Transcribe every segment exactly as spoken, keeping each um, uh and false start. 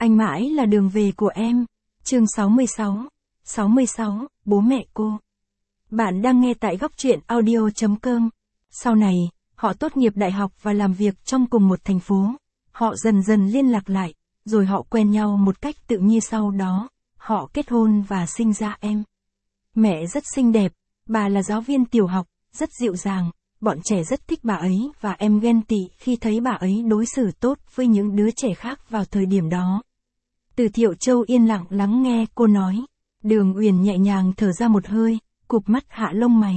Anh mãi là đường về của em. Chương sáu mươi sáu. sáu mươi sáu, bố mẹ cô. Bạn đang nghe tại góc truyện audio chấm com. Sau này, họ tốt nghiệp đại học và làm việc trong cùng một thành phố. Họ dần dần liên lạc lại, rồi họ quen nhau một cách tự nhiên sau đó. Họ kết hôn và sinh ra em. Mẹ rất xinh đẹp, bà là giáo viên tiểu học, rất dịu dàng, bọn trẻ rất thích bà ấy và em ghen tị khi thấy bà ấy đối xử tốt với những đứa trẻ khác vào thời điểm đó. Từ Thiệu Châu yên lặng lắng nghe cô nói. Đường Uyển nhẹ nhàng thở ra một hơi, cụp mắt hạ lông mày.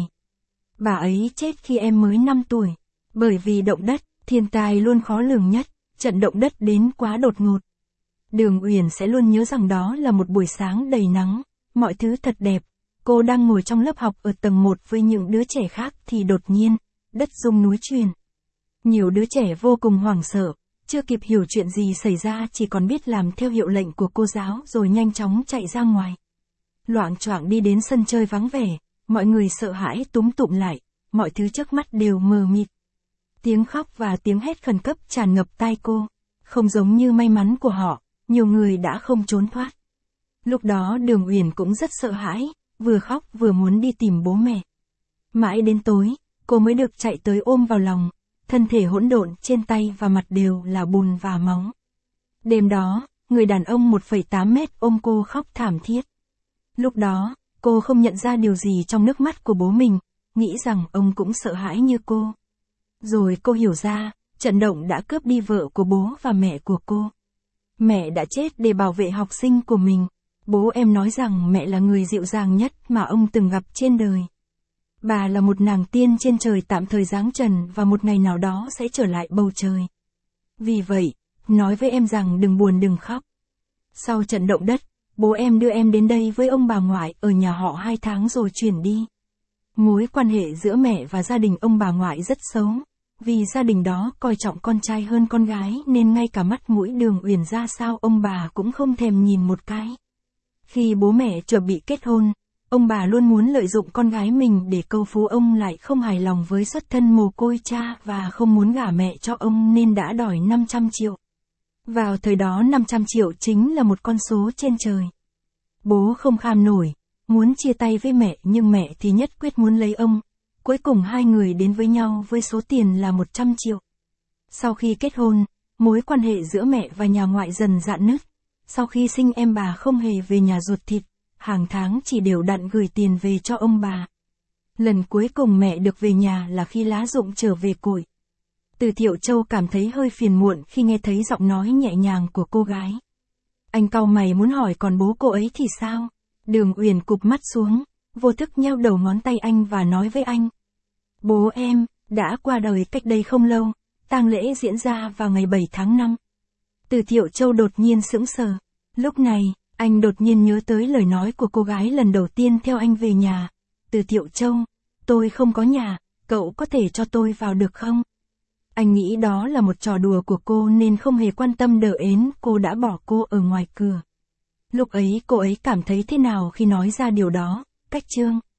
Bà ấy chết khi em mới năm tuổi. Bởi vì động đất, thiên tai luôn khó lường nhất, trận động đất đến quá đột ngột. Đường Uyển sẽ luôn nhớ rằng đó là một buổi sáng đầy nắng, mọi thứ thật đẹp. Cô đang ngồi trong lớp học ở tầng một với những đứa trẻ khác thì đột nhiên, đất rung núi chuyển. Nhiều đứa trẻ vô cùng hoảng sợ, chưa kịp hiểu chuyện gì xảy ra chỉ còn biết làm theo hiệu lệnh của cô giáo rồi nhanh chóng chạy ra ngoài. Loạng choạng đi đến sân chơi vắng vẻ, mọi người sợ hãi túm tụm lại, mọi thứ trước mắt đều mờ mịt. Tiếng khóc và tiếng hét khẩn cấp tràn ngập tai cô, không giống như may mắn của họ, nhiều người đã không trốn thoát. Lúc đó Đường Uyển cũng rất sợ hãi, vừa khóc vừa muốn đi tìm bố mẹ. Mãi đến tối, cô mới được chạy tới ôm vào lòng, thân thể hỗn độn trên tay và mặt đều là bùn và máu. Đêm đó, người đàn ông một phẩy tám mét ôm cô khóc thảm thiết. Lúc đó, cô không nhận ra điều gì trong nước mắt của bố mình, nghĩ rằng ông cũng sợ hãi như cô. Rồi cô hiểu ra, trận động đã cướp đi vợ của bố và mẹ của cô. Mẹ đã chết để bảo vệ học sinh của mình. Bố em nói rằng mẹ là người dịu dàng nhất mà ông từng gặp trên đời. Bà là một nàng tiên trên trời tạm thời giáng trần và một ngày nào đó sẽ trở lại bầu trời. Vì vậy, nói với em rằng đừng buồn đừng khóc. Sau trận động đất, bố em đưa em đến đây với ông bà ngoại ở nhà họ hai tháng rồi chuyển đi. Mối quan hệ giữa mẹ và gia đình ông bà ngoại rất xấu. Vì gia đình đó coi trọng con trai hơn con gái nên ngay cả mắt mũi Đường Uyển ra sao ông bà cũng không thèm nhìn một cái. Khi bố mẹ chuẩn bị kết hôn, ông bà luôn muốn lợi dụng con gái mình để câu phú ông lại không hài lòng với xuất thân mồ côi cha và không muốn gả mẹ cho ông nên đã đòi năm trăm triệu. Vào thời đó năm trăm triệu chính là một con số trên trời. Bố không kham nổi, muốn chia tay với mẹ nhưng mẹ thì nhất quyết muốn lấy ông. Cuối cùng hai người đến với nhau với số tiền là một trăm triệu. Sau khi kết hôn, mối quan hệ giữa mẹ và nhà ngoại dần rạn nứt. Sau khi sinh em bà không hề về nhà ruột thịt, hàng tháng chỉ đều đặn gửi tiền về cho ông bà. Lần cuối cùng mẹ được về nhà là khi lá rụng trở về cội. Từ Thiệu Châu cảm thấy hơi phiền muộn khi nghe thấy giọng nói nhẹ nhàng của cô gái. Anh cau mày muốn hỏi còn bố cô ấy thì sao? Đường Uyển cụp mắt xuống, vô thức nheo đầu ngón tay anh và nói với anh. Bố em, đã qua đời cách đây không lâu, tang lễ diễn ra vào ngày bảy tháng năm. Từ Thiệu Châu đột nhiên sững sờ. Lúc này, anh đột nhiên nhớ tới lời nói của cô gái lần đầu tiên theo anh về nhà. Từ Thiệu Châu, tôi không có nhà, cậu có thể cho tôi vào được không? Anh nghĩ đó là một trò đùa của cô nên không hề quan tâm đờ ến cô đã bỏ cô ở ngoài cửa. Lúc ấy cô ấy cảm thấy thế nào khi nói ra điều đó? Cách chương